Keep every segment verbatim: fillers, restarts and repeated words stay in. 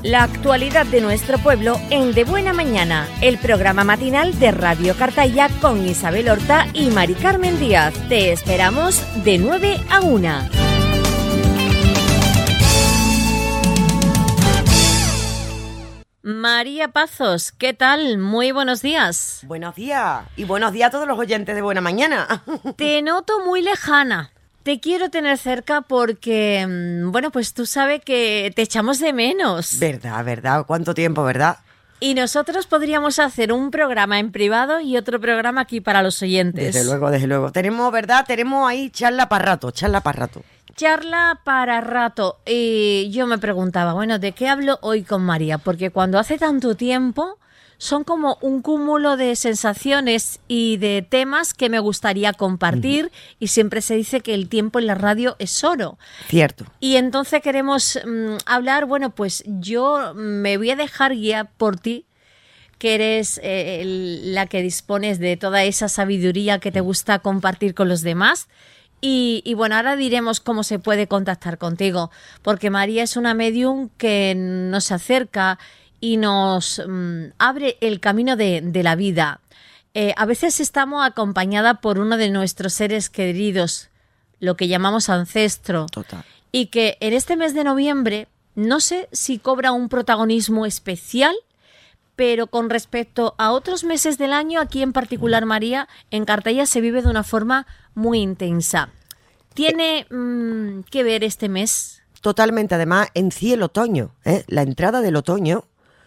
La actualidad de nuestro pueblo en De Buena Mañana, el programa matinal de Radio Cartaya con Isabel Horta y Mari Carmen Díaz. Te esperamos de nueve a una. María Pazos, ¿qué tal? Muy buenos días. Buenos días y buenos días a todos los oyentes de Buena Mañana. Te noto muy lejana. Te quiero tener cerca porque, bueno, pues tú sabes que te echamos de menos. Verdad, verdad. ¿Cuánto tiempo, verdad? Y nosotros podríamos hacer un programa en privado y otro programa aquí para los oyentes. Desde luego, desde luego. Tenemos, ¿verdad? Tenemos ahí charla para rato, charla para rato. Charla para rato. Y yo me preguntaba, bueno, ¿de qué hablo hoy con María? Porque cuando hace tanto tiempo son como un cúmulo de sensaciones y de temas que me gustaría compartir, uh-huh. Y siempre se dice que el tiempo en la radio es oro. Cierto. Y entonces queremos um, hablar, bueno, pues yo me voy a dejar guiar por ti, que eres eh, el, la que dispones de toda esa sabiduría que te gusta compartir con los demás. Y, y bueno, ahora diremos cómo se puede contactar contigo, porque María es una medium que nos acerca y nos um, abre el camino de, de la vida. Eh, a veces estamos acompañada por uno de nuestros seres queridos, lo que llamamos ancestro. Total. Y que en este mes de noviembre, no sé si cobra un protagonismo especial, pero con respecto a otros meses del año, aquí en particular, María, en Cartaya se vive de una forma muy intensa. ¿Tiene mmm, que ver este mes? Totalmente. Además, en sí el otoño, ¿eh? La entrada del otoño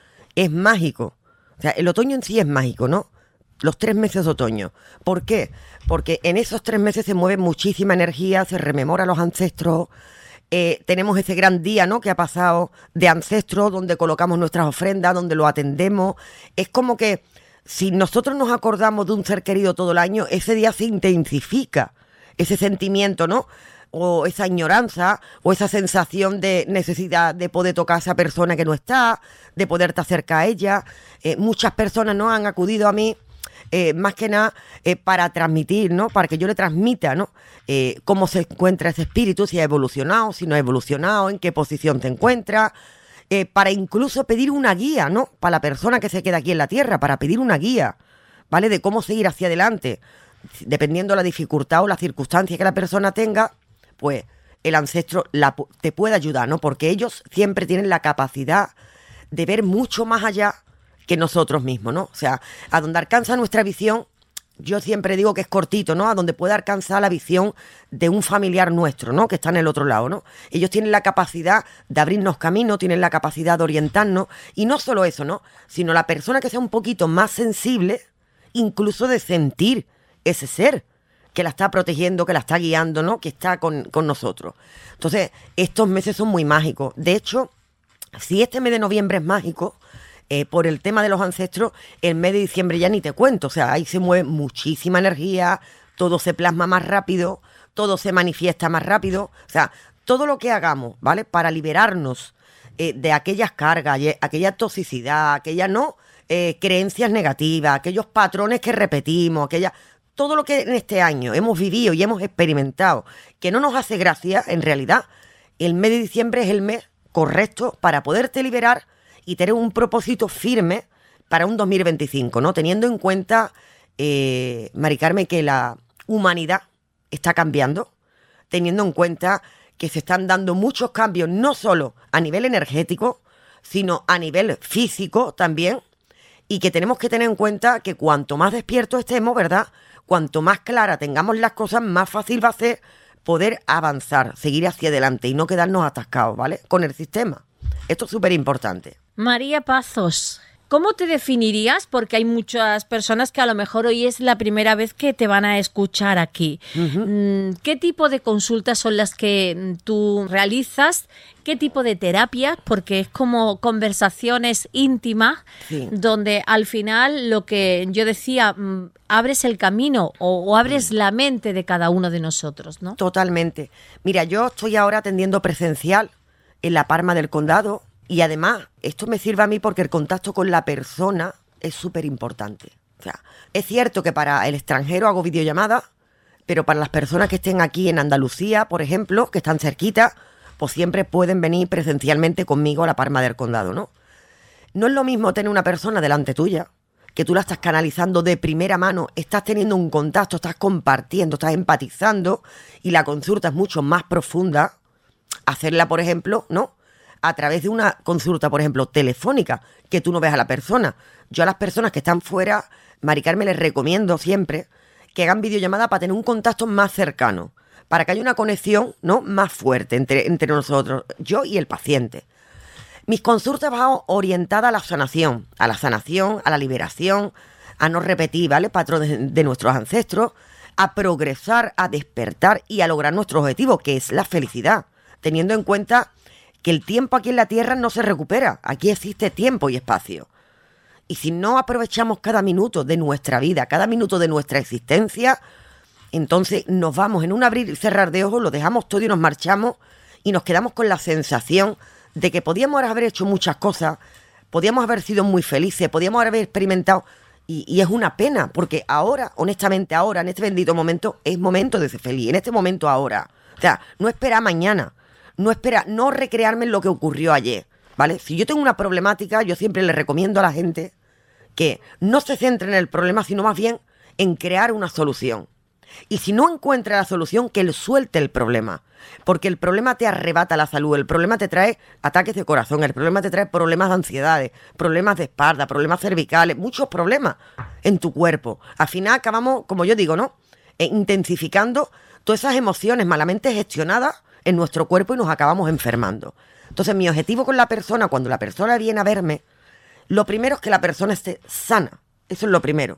es mágico. O sea, el otoño en sí es mágico, ¿no? Los tres meses de otoño. ¿Por qué? Porque en esos tres meses se mueve muchísima energía, se rememora a los ancestros. Eh, tenemos ese gran día, ¿no?, que ha pasado de ancestros, donde colocamos nuestras ofrendas, donde lo atendemos. Es como que si nosotros nos acordamos de un ser querido todo el año, ese día se intensifica ese sentimiento, ¿no?, o esa añoranza, o esa sensación de necesidad de poder tocar a esa persona que no está, de poderte acercar a ella. Eh, muchas personas no han acudido a mí, eh, más que nada eh, para transmitir, ¿no?, para que yo le transmita, ¿no?, eh, cómo se encuentra ese espíritu, si ha evolucionado, si no ha evolucionado, en qué posición te encuentra, eh, para incluso pedir una guía, ¿no?, para la persona que se queda aquí en la tierra, para pedir una guía, ¿vale?, de cómo seguir hacia adelante, dependiendo de la dificultad o la circunstancia que la persona tenga. Pues el ancestro la, te puede ayudar, ¿no? Porque ellos siempre tienen la capacidad de ver mucho más allá que nosotros mismos, ¿no? O sea, a donde alcanza nuestra visión, yo siempre digo que es cortito, ¿no? A donde puede alcanzar la visión de un familiar nuestro, ¿no?, que está en el otro lado, ¿no? Ellos tienen la capacidad de abrirnos camino, tienen la capacidad de orientarnos, y no solo eso, ¿no?, sino la persona que sea un poquito más sensible, incluso de sentir ese ser que la está protegiendo, que la está guiando, ¿no?, que está con, con nosotros. Entonces, estos meses son muy mágicos. De hecho, si este mes de noviembre es mágico, eh, por el tema de los ancestros, el mes de diciembre ya ni te cuento. O sea, ahí se mueve muchísima energía, todo se plasma más rápido, todo se manifiesta más rápido. O sea, todo lo que hagamos, ¿vale?, para liberarnos eh, de aquellas cargas, aquella toxicidad, aquellas, ¿no?, eh, creencias negativas, aquellos patrones que repetimos, aquellas... Todo lo que en este año hemos vivido y hemos experimentado, que no nos hace gracia, en realidad, el mes de diciembre es el mes correcto para poderte liberar y tener un propósito firme para un dos mil veinticinco, ¿no? Teniendo en cuenta, eh, Mari Carmen, que la humanidad está cambiando, teniendo en cuenta que se están dando muchos cambios, no solo a nivel energético, sino a nivel físico también, y que tenemos que tener en cuenta que cuanto más despiertos estemos, ¿verdad?, cuanto más clara tengamos las cosas, más fácil va a ser poder avanzar, seguir hacia adelante y no quedarnos atascados, ¿vale?, con el sistema. Esto es súper importante. María Pazos, ¿cómo te definirías? Porque hay muchas personas que a lo mejor hoy es la primera vez que te van a escuchar aquí. Uh-huh. ¿Qué tipo de consultas son las que tú realizas? ¿Qué tipo de terapias? Porque es como conversaciones íntimas, sí, donde al final lo que yo decía, abres el camino o, o abres sí. la mente de cada uno de nosotros, ¿no? Totalmente. Mira, yo estoy ahora atendiendo presencial en La Palma del Condado. Y además, esto me sirve a mí porque el contacto con la persona es súper importante. O sea, es cierto que para el extranjero hago videollamadas, pero para las personas que estén aquí en Andalucía, por ejemplo, que están cerquita, pues siempre pueden venir presencialmente conmigo a la Palma del Condado, ¿no? No es lo mismo tener una persona delante tuya, que tú la estás canalizando de primera mano, estás teniendo un contacto, estás compartiendo, estás empatizando y la consulta es mucho más profunda. Hacerla, por ejemplo, ¿no? A través de una consulta, por ejemplo, telefónica, que tú no ves a la persona. Yo a las personas que están fuera, Mari Carmen, les recomiendo siempre que hagan videollamada para tener un contacto más cercano, para que haya una conexión, ¿no?, más fuerte entre, entre nosotros, yo y el paciente. Mis consultas van orientadas a la sanación, a la sanación, a la liberación, a no repetir, ¿vale?, patrones de, de nuestros ancestros, a progresar, a despertar y a lograr nuestro objetivo, que es la felicidad, teniendo en cuenta que el tiempo aquí en la Tierra no se recupera, aquí existe tiempo y espacio. Y si no aprovechamos cada minuto de nuestra vida, cada minuto de nuestra existencia, entonces nos vamos en un abrir y cerrar de ojos, lo dejamos todo y nos marchamos y nos quedamos con la sensación de que podíamos haber hecho muchas cosas, podíamos haber sido muy felices, podíamos haber experimentado, y, y es una pena, porque ahora, honestamente ahora, en este bendito momento, es momento de ser feliz, en este momento ahora. O sea, no espera mañana, no espera, no recrearme en lo que ocurrió ayer, ¿vale? Si yo tengo una problemática, yo siempre le recomiendo a la gente que no se centre en el problema, sino más bien en crear una solución. Y si no encuentra la solución, que él suelte el problema. Porque el problema te arrebata la salud, el problema te trae ataques de corazón, el problema te trae problemas de ansiedades, problemas de espalda, problemas cervicales, muchos problemas en tu cuerpo. Al final acabamos, como yo digo, ¿no?, E intensificando todas esas emociones malamente gestionadas en nuestro cuerpo y nos acabamos enfermando. Entonces, mi objetivo con la persona, cuando la persona viene a verme, lo primero es que la persona esté sana. Eso es lo primero.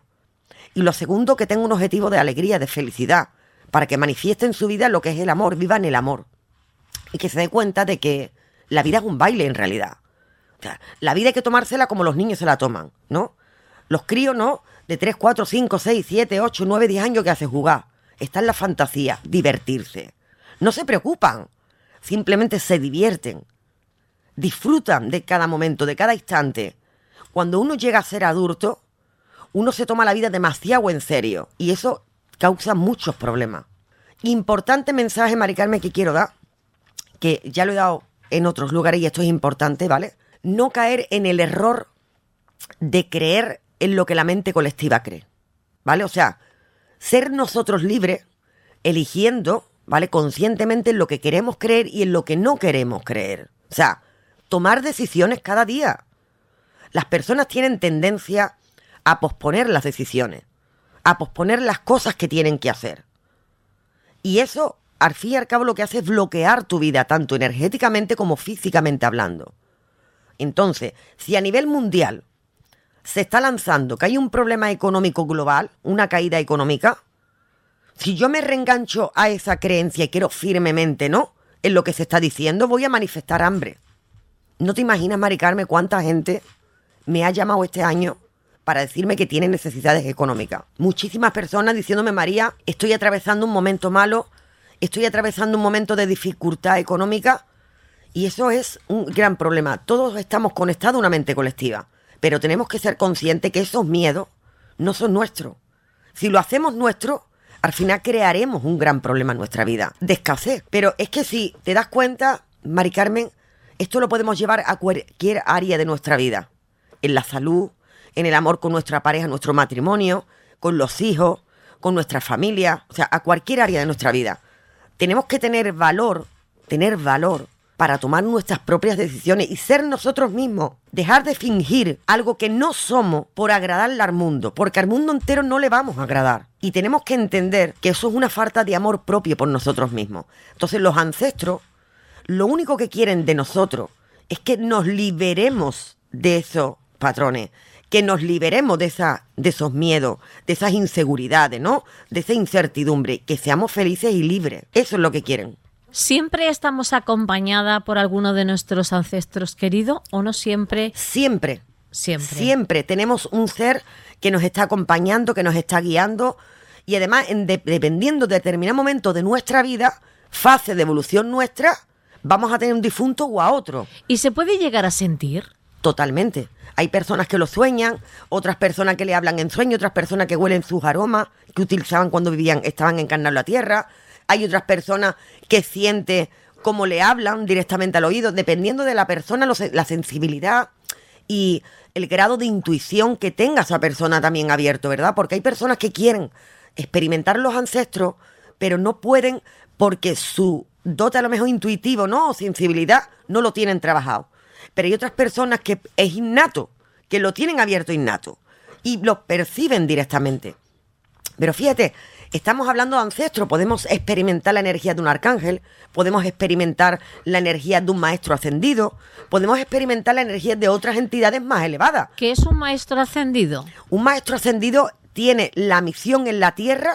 Y lo segundo, que tenga un objetivo de alegría, de felicidad, para que manifieste en su vida lo que es el amor, viva en el amor. Y que se dé cuenta de que la vida es un baile en realidad. O sea, la vida hay que tomársela como los niños se la toman, ¿no? Los críos, ¿no?, de tres, cuatro, cinco, seis, siete, ocho, nueve, diez años, que hacen jugar. Está en la fantasía, divertirse. No se preocupan, simplemente se divierten. Disfrutan de cada momento, de cada instante. Cuando uno llega a ser adulto, uno se toma la vida demasiado en serio y eso causa muchos problemas. Importante mensaje, Mari Carmen, que quiero dar, que ya lo he dado en otros lugares y esto es importante, ¿vale? No caer en el error de creer en lo que la mente colectiva cree, ¿vale? O sea, ser nosotros libres, eligiendo, ¿vale?, conscientemente en lo que queremos creer y en lo que no queremos creer. O sea, tomar decisiones cada día. Las personas tienen tendencia a posponer las decisiones, a posponer las cosas que tienen que hacer. Y eso, al fin y al cabo, lo que hace es bloquear tu vida, tanto energéticamente como físicamente hablando. Entonces, si a nivel mundial se está lanzando que hay un problema económico global, una caída económica, si yo me reengancho a esa creencia y quiero firmemente, ¿no?, en lo que se está diciendo, voy a manifestar hambre. No te imaginas, Mari Carmen, cuánta gente me ha llamado este año para decirme que tiene necesidades económicas. Muchísimas personas diciéndome: María, estoy atravesando un momento malo, estoy atravesando un momento de dificultad económica, y eso es un gran problema. Todos estamos conectados a una mente colectiva, pero tenemos que ser conscientes que esos miedos no son nuestros. Si lo hacemos nuestro, al final crearemos un gran problema en nuestra vida, de escasez. Pero es que si te das cuenta, Mari Carmen, esto lo podemos llevar a cualquier área de nuestra vida. En la salud, en el amor con nuestra pareja, nuestro matrimonio, con los hijos, con nuestra familia, o sea, a cualquier área de nuestra vida. Tenemos que tener valor, tener valor para tomar nuestras propias decisiones y ser nosotros mismos. Dejar de fingir algo que no somos por agradarle al mundo, porque al mundo entero no le vamos a agradar. Y tenemos que entender que eso es una falta de amor propio por nosotros mismos. Entonces los ancestros, lo único que quieren de nosotros es que nos liberemos de esos patrones, que nos liberemos de, esa, de esos miedos, de esas inseguridades, ¿no?, de esa incertidumbre, que seamos felices y libres. Eso es lo que quieren. ¿Siempre estamos acompañada por alguno de nuestros ancestros queridos o no siempre? Siempre. Siempre. Siempre tenemos un ser que nos está acompañando, que nos está guiando, y además, en de, dependiendo de determinado momento de nuestra vida, fase de evolución nuestra, vamos a tener un difunto o a otro. ¿Y se puede llegar a sentir? Totalmente. Hay personas que lo sueñan, otras personas que le hablan en sueño, otras personas que huelen sus aromas, que utilizaban cuando vivían, estaban encarnados en la tierra. Hay otras personas que sienten cómo le hablan directamente al oído, dependiendo de la persona, lo se- la sensibilidad y el grado de intuición que tenga esa persona también abierto, ¿verdad? Porque hay personas que quieren experimentar los ancestros, pero no pueden porque su dote a lo mejor intuitivo, ¿no? O sensibilidad, no lo tienen trabajado. Pero hay otras personas que es innato, que lo tienen abierto innato y lo perciben directamente. Pero fíjate, estamos hablando de ancestros, podemos experimentar la energía de un arcángel, podemos experimentar la energía de un maestro ascendido, podemos experimentar la energía de otras entidades más elevadas. ¿Qué es un maestro ascendido? Un maestro ascendido tiene la misión en la tierra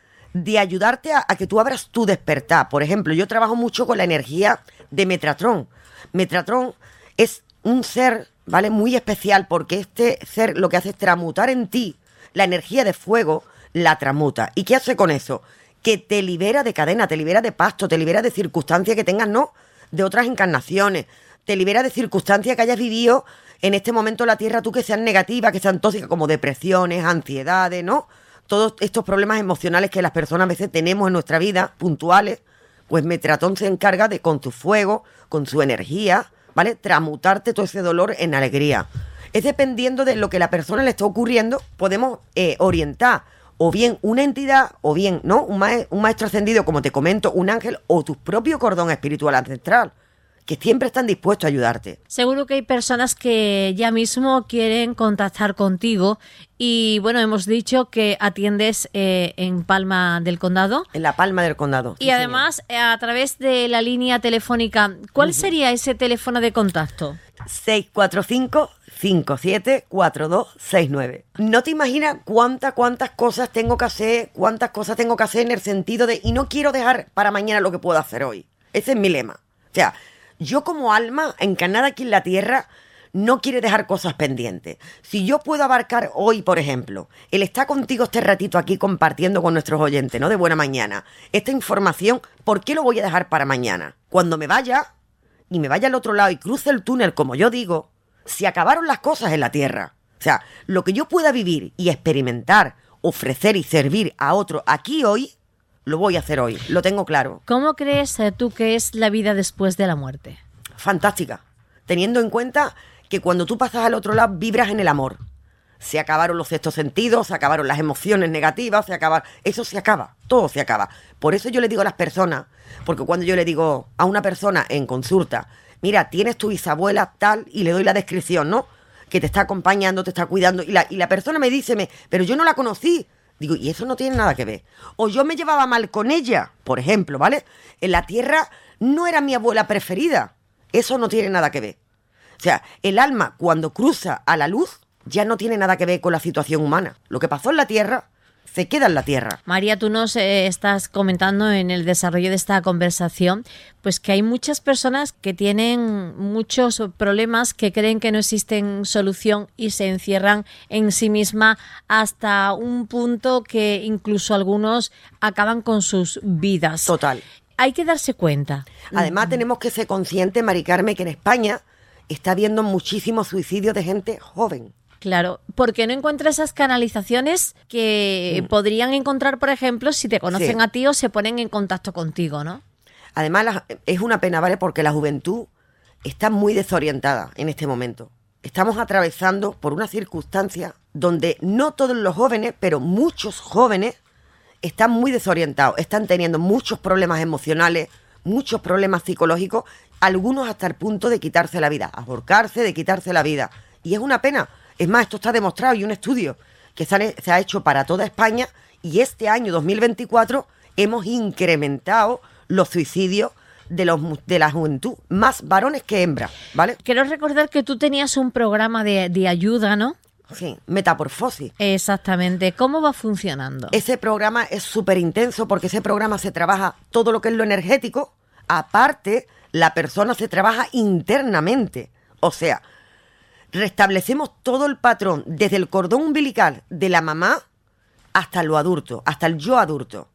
de ayudarte a, a que tú abras tu despertar. Por ejemplo, yo trabajo mucho con la energía de Metatron. Metatron es un ser, ¿vale?, muy especial, porque este ser lo que hace es transmutar en ti la energía de fuego, la transmuta. ¿Y qué hace con eso? Que te libera de cadena, te libera de pasto, te libera de circunstancias que tengas, ¿no?, de otras encarnaciones, te libera de circunstancias que hayas vivido en este momento en la Tierra, tú, que sean negativas, que sean tóxicas, como depresiones, ansiedades, ¿no? Todos estos problemas emocionales que las personas a veces tenemos en nuestra vida, puntuales, pues Metatron se encarga de, con su fuego, con su energía, ¿vale?, transmutarte todo ese dolor en alegría. Es dependiendo de lo que a la persona le está ocurriendo, podemos eh, orientar o bien una entidad, o bien, ¿no?, un, mae- un maestro ascendido, como te comento, un ángel, o tu propio cordón espiritual ancestral, que siempre están dispuestos a ayudarte. Seguro que hay personas que ya mismo quieren contactar contigo y bueno, hemos dicho que atiendes eh, en Palma del Condado. En la Palma del Condado. Y sí, además, eh, a través de la línea telefónica, ¿cuál sería ese teléfono de contacto? seis cuatro cinco, cinco siete cuatro dos seis nueve. No te imaginas cuántas, cuántas cosas tengo que hacer, cuántas cosas tengo que hacer en el sentido de, y no quiero dejar para mañana lo que puedo hacer hoy. Ese es mi lema. O sea, yo como alma encarnada aquí en la Tierra no quiere dejar cosas pendientes. Si yo puedo abarcar hoy, por ejemplo, el estar contigo este ratito aquí compartiendo con nuestros oyentes, ¿no?, de buena mañana, esta información, ¿por qué lo voy a dejar para mañana? Cuando me vaya, y me vaya al otro lado y cruce el túnel, como yo digo, se acabaron las cosas en la Tierra. O sea, lo que yo pueda vivir y experimentar, ofrecer y servir a otro aquí hoy, lo voy a hacer hoy, lo tengo claro. ¿Cómo crees eh, tú que es la vida después de la muerte? Fantástica, teniendo en cuenta que cuando tú pasas al otro lado vibras en el amor. Se acabaron los sextos sentidos, se acabaron las emociones negativas, se acaba, eso se acaba, todo se acaba. Por eso yo le digo a las personas, porque cuando yo le digo a una persona en consulta, mira, tienes tu bisabuela tal, y le doy la descripción, ¿no?, que te está acompañando, te está cuidando, y la, y la persona me dice, me, pero yo no la conocí. Digo, y eso no tiene nada que ver. O yo me llevaba mal con ella, por ejemplo, ¿vale? En la Tierra no era mi abuela preferida. Eso no tiene nada que ver. O sea, el alma, cuando cruza a la luz, ya no tiene nada que ver con la situación humana. Lo que pasó en la Tierra se queda en la Tierra. María, tú nos eh, estás comentando en el desarrollo de esta conversación, pues que hay muchas personas que tienen muchos problemas, que creen que no existen solución y se encierran en sí misma hasta un punto que incluso algunos acaban con sus vidas. Total. Hay que darse cuenta. Además, tenemos que ser conscientes, Mari Carmen, que en España está habiendo muchísimos suicidios de gente joven. Claro, porque no encuentra esas canalizaciones que mm. podrían encontrar, por ejemplo, si te conocen sí. a ti o se ponen en contacto contigo, ¿no? Además, la, es una pena, ¿vale? Porque la juventud está muy desorientada en este momento. Estamos atravesando por una circunstancia donde no todos los jóvenes, pero muchos jóvenes están muy desorientados, están teniendo muchos problemas emocionales, muchos problemas psicológicos, algunos hasta el punto de quitarse la vida, ahorcarse, de quitarse la vida. Y es una pena. Es más, esto está demostrado, y un estudio que se ha hecho para toda España, y este año dos mil veinticuatro hemos incrementado los suicidios de, los, de la juventud, más varones que hembras, ¿vale? Quiero recordar que tú tenías un programa de, de ayuda, ¿no? Sí, Metamorfosis. Exactamente. ¿Cómo va funcionando? Ese programa es súper intenso, porque ese programa se trabaja todo lo que es lo energético, aparte la persona se trabaja internamente, o sea, restablecemos todo el patrón, desde el cordón umbilical de la mamá hasta lo adulto, hasta el yo adulto.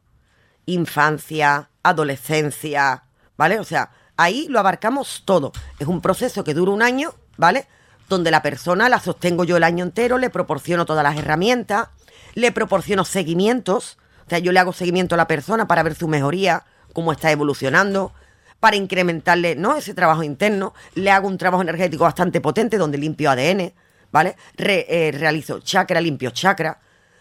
Infancia, adolescencia, ¿vale? O sea, ahí lo abarcamos todo. Es un proceso que dura un año, ¿vale? Donde la persona la sostengo yo el año entero, le proporciono todas las herramientas, le proporciono seguimientos. O sea, yo le hago seguimiento a la persona para ver su mejoría, cómo está evolucionando, para incrementarle, ¿no?, ese trabajo interno. Le hago un trabajo energético bastante potente donde limpio A D N, ¿vale? Re, eh, realizo chakra, limpio chakra.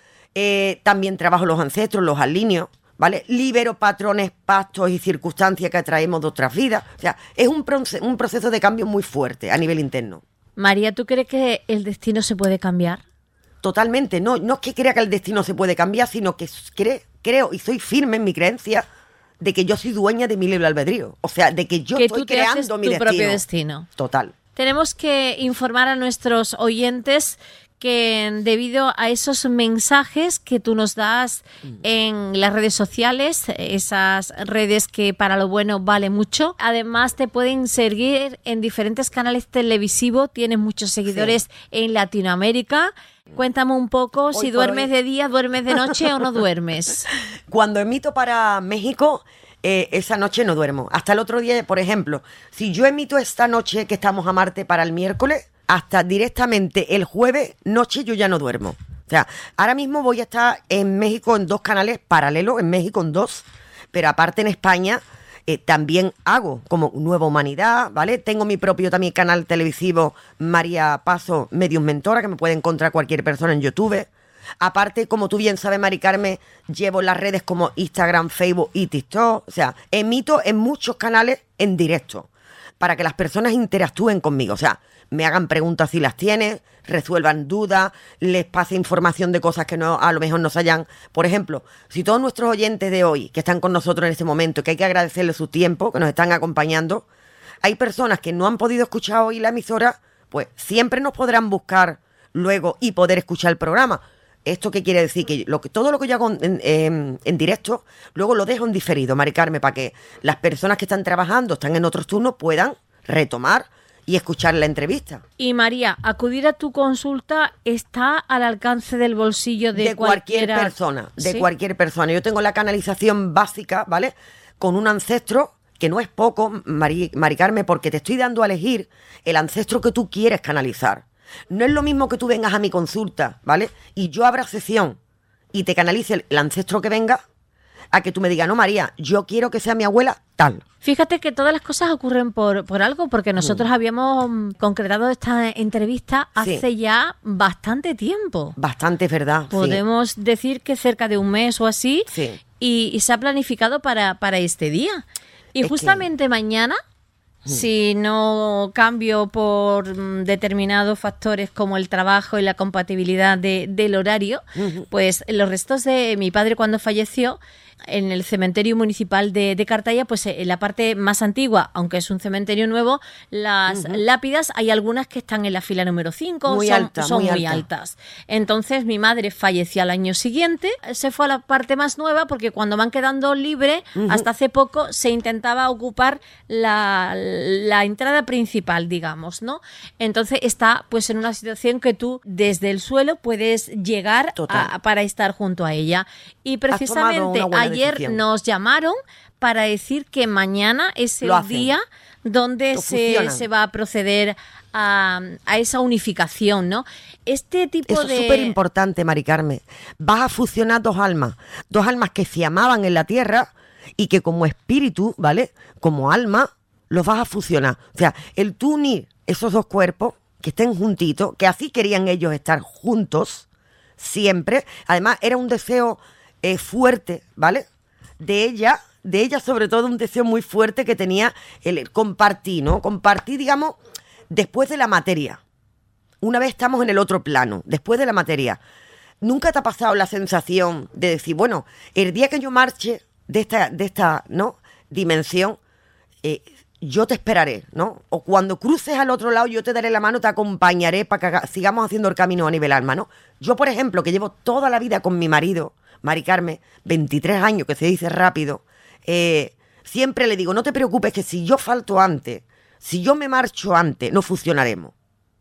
Eh, también trabajo los ancestros, los alineo, ¿vale? Libero patrones, pactos y circunstancias que atraemos de otras vidas. O sea, es un, proce- un proceso de cambio muy fuerte a nivel interno. María, ¿tú crees que el destino se puede cambiar? Totalmente. No, no es que crea que el destino se puede cambiar, sino que cre- creo y soy firme en mi creencia de que yo soy dueña de mi libre albedrío. O sea, de que yo que estoy tú te creando haces mi tu destino. propio destino. Total. Tenemos que informar a nuestros oyentes que debido a esos mensajes que tú nos das en las redes sociales, esas redes que para lo bueno vale mucho, además te pueden seguir en diferentes canales televisivos, tienes muchos seguidores sí. en Latinoamérica. Cuéntame un poco hoy si duermes hoy. de día, duermes de noche o no duermes. Cuando emito para México, eh, esa noche no duermo. Hasta el otro día, por ejemplo, si yo emito esta noche que estamos a Marte para el miércoles, hasta directamente el jueves noche yo ya no duermo. O sea, ahora mismo voy a estar en México en dos canales paralelos, en México en dos, pero aparte en España eh, también hago como Nueva Humanidad, ¿vale? Tengo mi propio también canal televisivo, María Pazo, Medium Mentora, que me puede encontrar cualquier persona en YouTube. Aparte, como tú bien sabes, Mari Carmen, llevo las redes como Instagram, Facebook y TikTok. O sea, emito en muchos canales en directo para que las personas interactúen conmigo. O sea, me hagan preguntas si las tienen, resuelvan dudas, les pase información de cosas que no a lo mejor no se hayan. Por ejemplo, si todos nuestros oyentes de hoy que están con nosotros en este momento, que hay que agradecerles su tiempo, que nos están acompañando, hay personas que no han podido escuchar hoy la emisora, pues siempre nos podrán buscar luego y poder escuchar el programa. ¿Esto qué quiere decir? Que, lo que todo lo que yo hago en, en, en directo, luego lo dejo en diferido, Mari Carmen, para que las personas que están trabajando, están en otros turnos, puedan retomar y escuchar la entrevista. Y María, acudir a tu consulta está al alcance del bolsillo de, de cualquier cualquiera... persona, de ¿Sí? cualquier persona. Yo tengo la canalización básica, ¿vale? Con un ancestro, que no es poco, Mari, Mari Carmen, porque te estoy dando a elegir el ancestro que tú quieres canalizar. No es lo mismo que tú vengas a mi consulta, ¿vale? Y yo abra sesión y te canalice el, el ancestro que venga, a que tú me digas, no, María, yo quiero que sea mi abuela tal. Fíjate que todas las cosas ocurren por, por algo, porque nosotros mm. habíamos concretado esta entrevista hace sí. ya bastante tiempo. Bastante, es verdad. Podemos sí. decir que cerca de un mes o así, sí. y, y se ha planificado para, para este día. Y es justamente que... mañana, mm. si no cambio por mm, determinados factores como el trabajo y la compatibilidad de, del horario, mm-hmm. pues los restos de mi padre cuando falleció, en el cementerio municipal de, de Cartaya, pues en la parte más antigua, aunque es un cementerio nuevo, las uh-huh. lápidas, hay algunas que están en la fila número cinco, muy son, alta, son muy, muy alta. altas. Entonces mi madre falleció al año siguiente, se fue a la parte más nueva porque cuando van quedando libres, uh-huh. hasta hace poco se intentaba ocupar la, la entrada principal, digamos, ¿no? Entonces está pues en una situación que tú desde el suelo puedes llegar a, para estar junto a ella. Y precisamente ayer decisión. Nos llamaron para decir que mañana es el día donde se, se va a proceder a, a esa unificación, ¿no? Este tipo Eso de... es súper importante, Mari Carmen. Vas a fusionar dos almas, dos almas que se amaban en la tierra y que como espíritu, ¿vale? Como alma, los vas a fusionar. O sea, el tú unir esos dos cuerpos que estén juntitos, que así querían ellos estar juntos siempre. Además, era un deseo eh, fuerte, ¿vale? De ella, de ella sobre todo un deseo muy fuerte que tenía el compartir, ¿no? Compartir, digamos, después de la materia. Una vez estamos en el otro plano, después de la materia. ¿Nunca te ha pasado la sensación de decir, bueno, el día que yo marche de esta, de esta ¿no? dimensión, eh, yo te esperaré, ¿no? O cuando cruces al otro lado, yo te daré la mano, te acompañaré para que sigamos haciendo el camino a nivel alma, ¿no? Yo, por ejemplo, que llevo toda la vida con mi marido, Mari Carmen, veintitrés años, que se dice rápido, eh, siempre le digo, no te preocupes que si yo falto antes, si yo me marcho antes, no fusionaremos,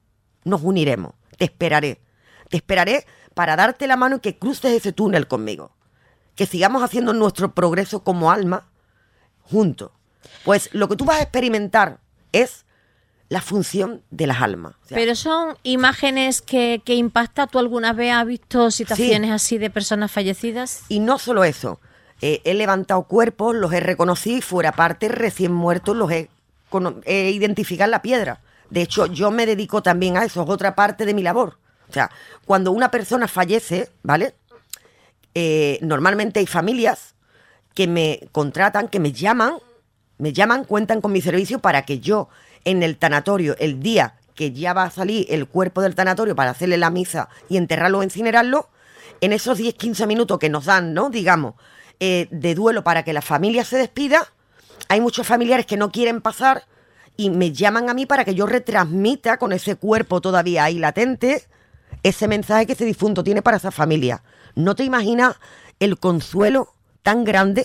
nos uniremos, te esperaré, te esperaré para darte la mano y que cruces ese túnel conmigo, que sigamos haciendo nuestro progreso como alma juntos. Pues lo que tú vas a experimentar es la función de las almas. O sea, pero son imágenes que, que impactan. ¿Tú alguna vez has visto situaciones sí. así de personas fallecidas? Y no solo eso. eh, he levantado cuerpos, los he reconocido y fuera parte recién muertos los he, cono- he identificado en la piedra. De hecho, yo me dedico también a eso, es otra parte de mi labor. O sea, cuando una persona fallece, ¿vale? Eh, normalmente hay familias que me contratan, que me llaman, me llaman, cuentan con mi servicio para que yo en el tanatorio, el día que ya va a salir el cuerpo del tanatorio para hacerle la misa y enterrarlo o incinerarlo, en esos diez quince minutos que nos dan, ¿no? Digamos, eh, de duelo para que la familia se despida, hay muchos familiares que no quieren pasar y me llaman a mí para que yo retransmita con ese cuerpo todavía ahí latente ese mensaje que ese difunto tiene para esa familia. No te imaginas el consuelo tan grande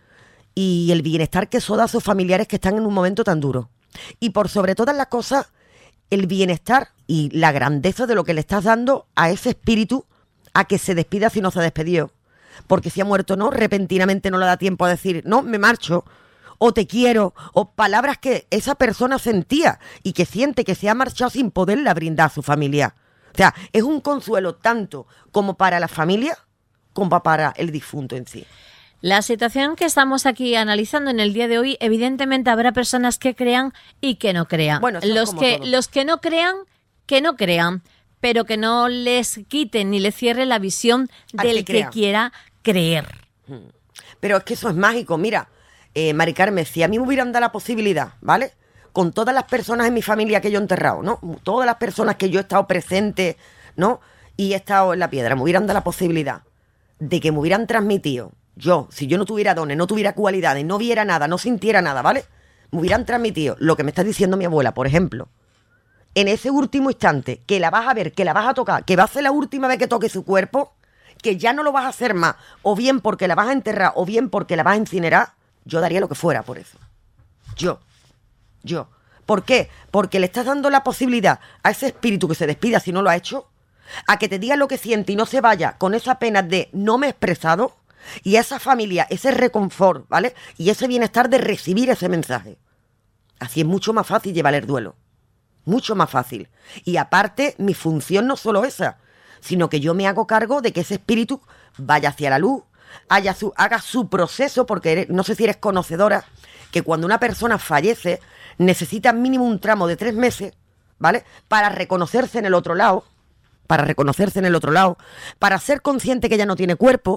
y el bienestar que eso da a sus familiares que están en un momento tan duro. Y por sobre todas las cosas, el bienestar y la grandeza de lo que le estás dando a ese espíritu a que se despida si no se ha despedido. Porque si ha muerto, no, repentinamente no le da tiempo a decir, no, me marcho, o te quiero, o palabras que esa persona sentía y que siente que se ha marchado sin poderla brindar a su familia. O sea, es un consuelo tanto como para la familia como para el difunto en sí. La situación que estamos aquí analizando en el día de hoy, evidentemente habrá personas que crean y que no crean. Bueno, eso es los como que todo. los que no crean, que no crean, pero que no les quiten ni les cierre la visión Al del que que, crea. quiera creer. Pero es que eso es mágico. Mira, eh, Mari Carmen, si a mí me hubieran dado la posibilidad, ¿vale? Con todas las personas en mi familia que yo he enterrado, ¿no? Todas las personas que yo he estado presente, ¿no? Y he estado en la piedra, me hubieran dado la posibilidad de que me hubieran transmitido, yo, si yo no tuviera dones, no tuviera cualidades, no viera nada, no sintiera nada, ¿vale? Me hubieran transmitido lo que me está diciendo mi abuela, por ejemplo. En ese último instante, que la vas a ver, que la vas a tocar, que va a ser la última vez que toque su cuerpo, que ya no lo vas a hacer más, o bien porque la vas a enterrar, o bien porque la vas a incinerar, yo daría lo que fuera por eso. Yo. Yo. ¿Por qué? Porque le estás dando la posibilidad a ese espíritu que se despida si no lo ha hecho, a que te diga lo que siente y no se vaya con esa pena de no me he expresado, y a esa familia, ese reconfort, ¿vale? Y ese bienestar de recibir ese mensaje. Así es mucho más fácil llevar el duelo. Mucho más fácil. Y aparte, mi función no solo esa, sino que yo me hago cargo de que ese espíritu vaya hacia la luz, haya su, haga su proceso, porque eres, no sé si eres conocedora, que cuando una persona fallece, necesita mínimo un tramo de tres meses, ¿vale? Para reconocerse en el otro lado, para reconocerse en el otro lado, para ser consciente que ya no tiene cuerpo,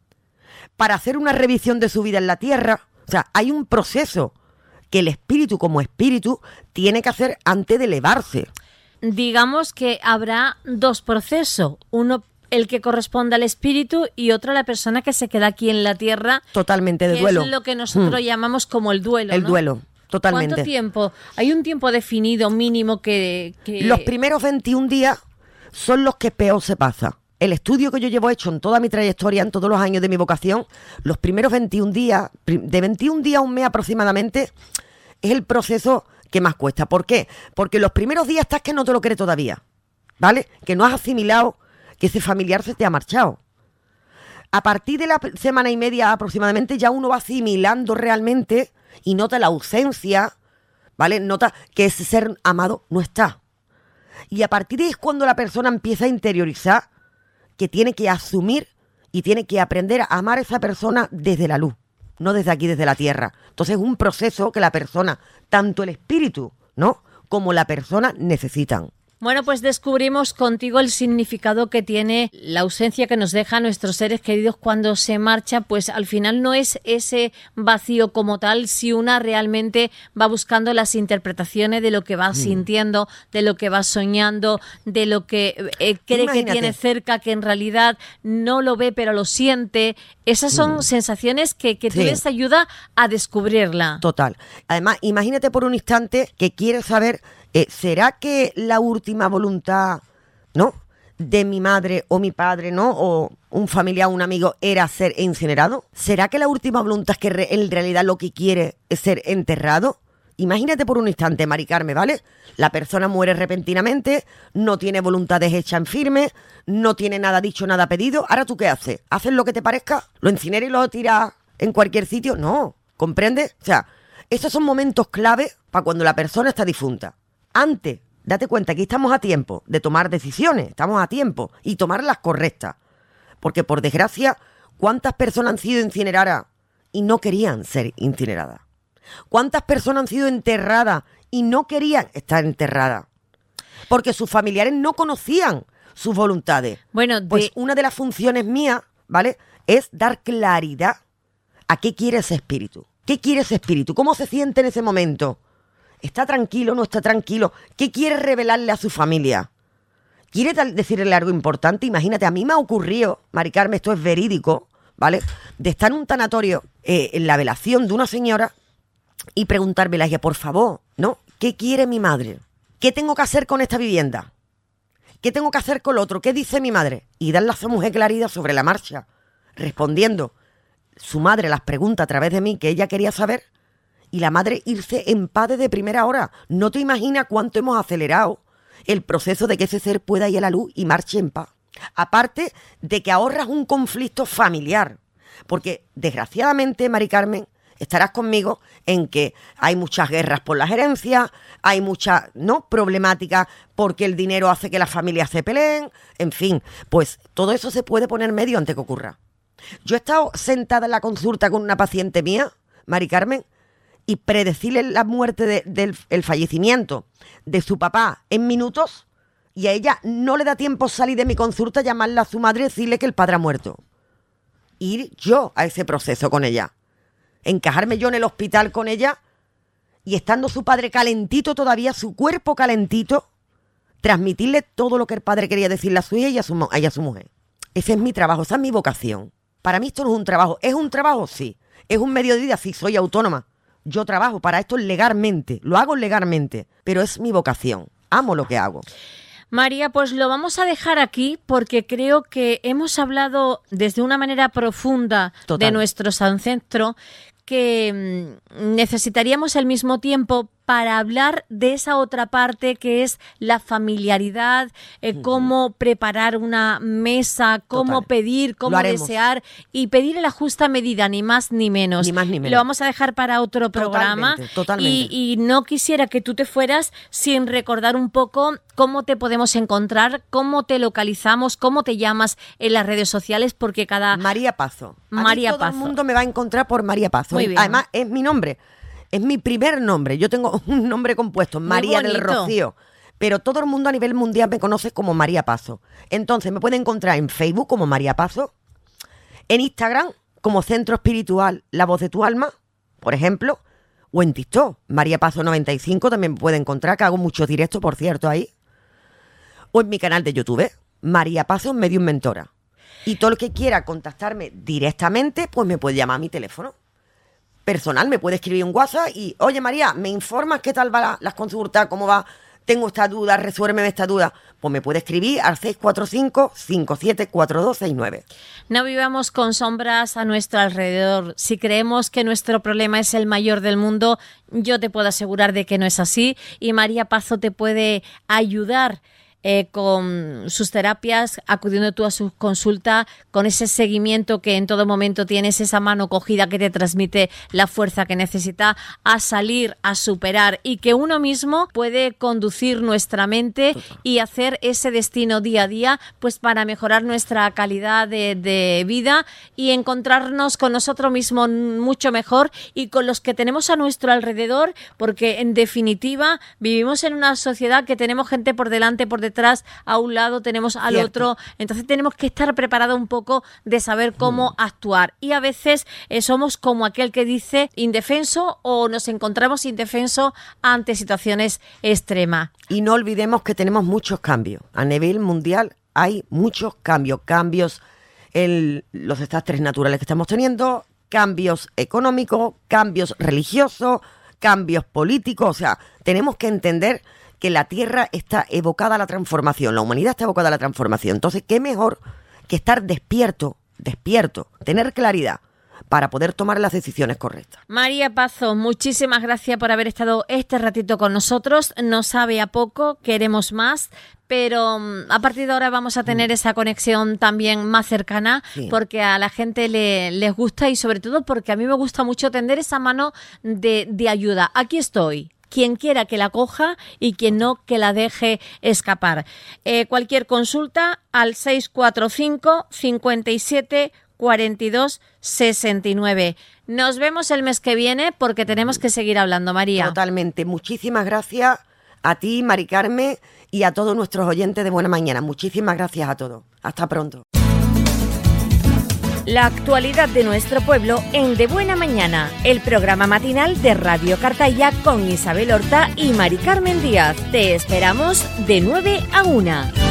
para hacer una revisión de su vida en la tierra. O sea, hay un proceso que el espíritu como espíritu tiene que hacer antes de elevarse. Digamos que habrá dos procesos, uno el que corresponde al espíritu y otro la persona que se queda aquí en la tierra. Totalmente de que duelo. Es lo que nosotros Mm. llamamos como el duelo. El ¿no? duelo, totalmente. ¿Cuánto tiempo? ¿Hay un tiempo definido mínimo que...? que... Los primeros veintiún días son los que peor se pasa. El estudio que yo llevo hecho en toda mi trayectoria, en todos los años de mi vocación, los primeros veintiún días, de veintiún días a un mes aproximadamente, es el proceso que más cuesta. ¿Por qué? Porque los primeros días estás que no te lo crees todavía, ¿vale? Que no has asimilado que ese familiar se te ha marchado. A partir de la semana y media aproximadamente ya uno va asimilando realmente y nota la ausencia, ¿vale? Nota que ese ser amado no está. Y a partir de ahí es cuando la persona empieza a interiorizar que tiene que asumir y tiene que aprender a amar a esa persona desde la luz, no desde aquí, desde la tierra. Entonces es un proceso que la persona, tanto el espíritu, ¿no?, como la persona necesitan. Bueno, pues descubrimos contigo el significado que tiene la ausencia que nos deja a nuestros seres queridos cuando se marcha, pues al final no es ese vacío como tal, si una realmente va buscando las interpretaciones de lo que va mm. sintiendo, de lo que va soñando, de lo que eh, cree Imagínate. que tiene cerca, que en realidad no lo ve pero lo siente. Esas son mm. sensaciones que, que tú sí. les ayuda a descubrirla. Total. Además, imagínate por un instante que quieres saber... Eh, ¿será que la última voluntad, ¿no?, de mi madre o mi padre, ¿no?, o un familiar, un amigo, era ser incinerado? ¿Será que la última voluntad es que re- en realidad lo que quiere es ser enterrado? Imagínate por un instante, Mari Carmen, ¿vale? La persona muere repentinamente, no tiene voluntades hechas en firme, no tiene nada dicho, nada pedido. ¿Ahora tú qué haces? ¿Haces lo que te parezca? ¿Lo incineras y lo tiras en cualquier sitio? No, ¿comprendes? O sea, esos son momentos clave para cuando la persona está difunta. Antes, date cuenta que estamos a tiempo de tomar decisiones, estamos a tiempo y tomar las correctas. Porque por desgracia, ¿Cuántas personas han sido incineradas y no querían ser incineradas? ¿Cuántas personas han sido enterradas y no querían estar enterradas? Porque sus familiares no conocían sus voluntades. Bueno, de... pues una de las funciones mías, ¿vale?, es dar claridad a qué quiere ese espíritu. ¿Qué quiere ese espíritu? ¿Cómo se siente en ese momento? ¿Está tranquilo? ¿No está tranquilo? ¿Qué quiere revelarle a su familia? ¿Quiere decirle algo importante? Imagínate, a mí me ha ocurrido, Mari Carmen, esto es verídico, ¿vale?, de estar en un tanatorio eh, en la velación de una señora y preguntarme, ella, por favor, ¿no? ¿Qué quiere mi madre? ¿Qué tengo que hacer con esta vivienda? ¿Qué tengo que hacer con lo otro? ¿Qué dice mi madre? Y darle a esa mujer claridad sobre la marcha, respondiendo. Su madre las pregunta a través de mí que ella quería saber y la madre irse en paz desde primera hora. No te imaginas cuánto hemos acelerado el proceso de que ese ser pueda ir a la luz y marche en paz. Aparte de que ahorras un conflicto familiar. Porque, desgraciadamente, Mari Carmen, estarás conmigo en que hay muchas guerras por las herencias, hay muchas, ¿no?, problemáticas porque el dinero hace que las familias se peleen, en fin, pues todo eso se puede poner medio antes que ocurra. Yo he estado sentada en la consulta con una paciente mía, Mari Carmen, y predecirle la muerte de, del el fallecimiento de su papá en minutos, y a ella no le da tiempo salir de mi consulta, llamarla a su madre y decirle que el padre ha muerto. Ir yo a ese proceso con ella. Encajarme yo en el hospital con ella y estando su padre calentito todavía, su cuerpo calentito, transmitirle todo lo que el padre quería decirle a su hija y a su, y a su mujer. Ese es mi trabajo, esa es mi vocación. Para mí esto no es un trabajo. ¿Es un trabajo? Sí. ¿Es un medio de vida? Sí, soy autónoma. Yo trabajo para esto legalmente, lo hago legalmente, pero es mi vocación. Amo lo que hago. María, pues lo vamos a dejar aquí porque creo que hemos hablado desde una manera profunda Total. de nuestros ancestros que necesitaríamos al mismo tiempo para hablar de esa otra parte que es la familiaridad, eh, uh-huh. cómo preparar una mesa, cómo Total. pedir, cómo desear y pedir en la justa medida, ni más ni menos. Ni más ni menos. Lo vamos a dejar para otro programa. Totalmente, totalmente. Y, y no quisiera que tú te fueras sin recordar un poco cómo te podemos encontrar, cómo te localizamos, cómo te llamas en las redes sociales, porque cada... María Pazo. María a mí todo Pazo. el mundo me va a encontrar por María Pazo. Muy bien. Además, es mi nombre. Es mi primer nombre. Yo tengo un nombre compuesto, María del Rocío. Pero todo el mundo a nivel mundial me conoce como María Pazo. Entonces, me pueden encontrar en Facebook como María Pazo, en Instagram como Centro Espiritual La Voz de tu Alma, por ejemplo, o en TikTok, María Pazo noventa y cinco, también me pueden encontrar, que hago muchos directos, por cierto, ahí. O en mi canal de YouTube, María Pazo Medium Mentora. Y todo el que quiera contactarme directamente, pues me puede llamar a mi teléfono personal, me puede escribir un WhatsApp y, oye María, ¿me informas qué tal va la, las consultas? ¿Cómo va? Tengo esta duda, resuélveme esta duda. Pues me puede escribir al seis cuatro cinco, cinco siete cuatro dos seis nueve. No vivamos con sombras a nuestro alrededor. Si creemos que nuestro problema es el mayor del mundo, yo te puedo asegurar de que no es así. Y María Pazo te puede ayudar Eh, con sus terapias, acudiendo tú a su consulta, con ese seguimiento que en todo momento tienes, esa mano cogida que te transmite la fuerza que necesita a salir, a superar, y que uno mismo puede conducir nuestra mente y hacer ese destino día a día, pues para mejorar nuestra calidad de, de vida y encontrarnos con nosotros mismos mucho mejor y con los que tenemos a nuestro alrededor, porque en definitiva vivimos en una sociedad que tenemos gente por delante, por detrás, detrás, a un lado tenemos al Cierto. otro, entonces tenemos que estar preparados un poco de saber cómo mm. actuar, y a veces eh, somos como aquel que dice indefenso o nos encontramos indefensos ante situaciones extremas. Y no olvidemos que tenemos muchos cambios, a nivel mundial hay muchos cambios, cambios en los desastres naturales que estamos teniendo, cambios económicos, cambios religiosos, cambios políticos, o sea, tenemos que entender que la Tierra está evocada a la transformación, la humanidad está evocada a la transformación. Entonces, ¿qué mejor que estar despierto, despierto, tener claridad para poder tomar las decisiones correctas? María Pazo, muchísimas gracias por haber estado este ratito con nosotros. Nos sabe a poco, queremos más, pero a partir de ahora vamos a tener mm. esa conexión también más cercana, sí. porque a la gente le, les gusta y sobre todo porque a mí me gusta mucho tender esa mano de, de ayuda. Aquí estoy. Quien quiera que la coja y quien no, que la deje escapar. Eh, cualquier consulta al seis cuatro cinco, cinco siete, cuarenta y dos sesenta y nueve. Nos vemos el mes que viene porque tenemos que seguir hablando, María. Totalmente. Muchísimas gracias a ti, Mari Carmen, y a todos nuestros oyentes de Buena Mañana. Muchísimas gracias a todos. Hasta pronto. La actualidad de nuestro pueblo en De Buena Mañana, el programa matinal de Radio Cartaya con Isabel Horta y Mari Carmen Díaz. Te esperamos de nueve a una.